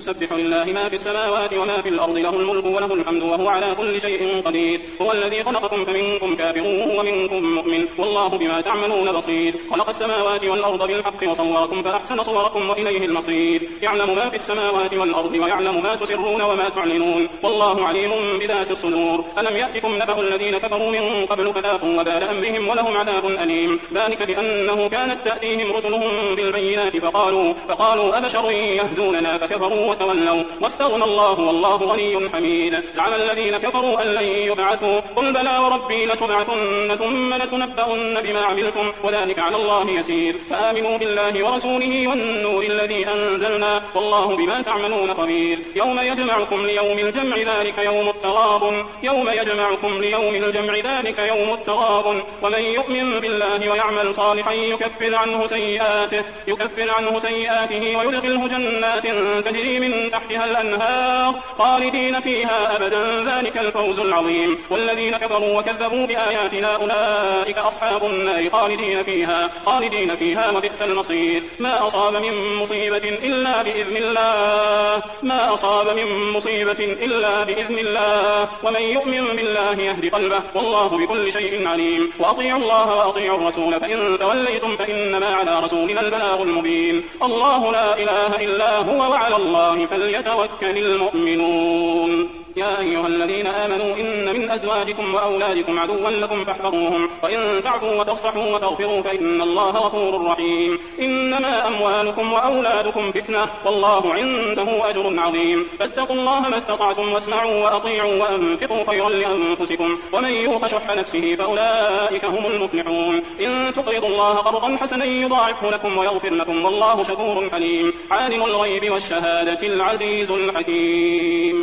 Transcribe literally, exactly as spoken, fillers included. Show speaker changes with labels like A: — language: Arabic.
A: يسبح لله ما في السماوات وما في الأرض له الملك وله الحمد وهو على كل شيء قدير هو الذي خلقكم فمنكم كافر ومنكم مؤمن والله بما تعملون بصير خلق السماوات والأرض بالحق وصوركم فأحسن صوركم وإليه المصير يعلم ما في السماوات والأرض ويعلم ما تسرون وما تعلنون والله عليم بذات الصدور ألم يأتكم نبأ الذين كفروا من قبل فذاقوا وبال أمرهم ولهم عذاب أليم ذلك بأنه كانت تأتيهم رسلهم بالبينات فقالوا, فقالوا أبشر يهدوننا فكفروا وتولوا واستغنى الله والله غني حميد زعم الذين كفروا أن لن يبعثوا قل بلى وربي لتبعثن ثم لتنبؤن بما عملتم وذلك على الله يسير فآمنوا بالله ورسوله والنور الذي أنزلنا والله بما تعملون خبير يوم يجمعكم ليوم الجمع ذلك يوم التغابن يوم يجمعكم ليوم الجمع ذلك يوم التغابن ومن يؤمن بالله ويعمل صالحا يكفر عنه سيئاته يكفر عنه سيئاته ويدخله جنات تجري من تحتها الأنهار خالدين فيها أبدا ذلك الفوز العظيم والذين كفروا وكذبوا بآياتنا أولئك أصحاب النار خالدين فيها خالدين فيها وبئس المصير ما أصاب من مصيبة إلا بإذن الله ما أصاب من مصيبة إلا بإذن الله ومن يؤمن بالله يهدي قلبه والله بكل شيء عليم وأطيعوا الله وأطيعوا الرسول فإن توليتم فإنما على رسولنا البلاغ المبين الله لا إله إلا هو وعلى الله فليتوكل المؤمنون يا أيها الذين آمنوا إن من أزواجكم وأولادكم عدوا لكم فاحذروهم وإن تعفوا وتصفحوا وتغفروا فإن الله غفور رحيم إنما أموالكم وأولادكم فتنة والله عنده أجر عظيم فاتقوا الله ما استطعتم واسمعوا وأطيعوا وأنفقوا خيرا لأنفسكم ومن يوق شح نفسه فأولئك هم المفلحون إن تقرضوا الله قرضا حسنا يضاعفه لكم ويغفر لكم والله شكور حليم عالم الغيب والشهادة العزيز الحكيم.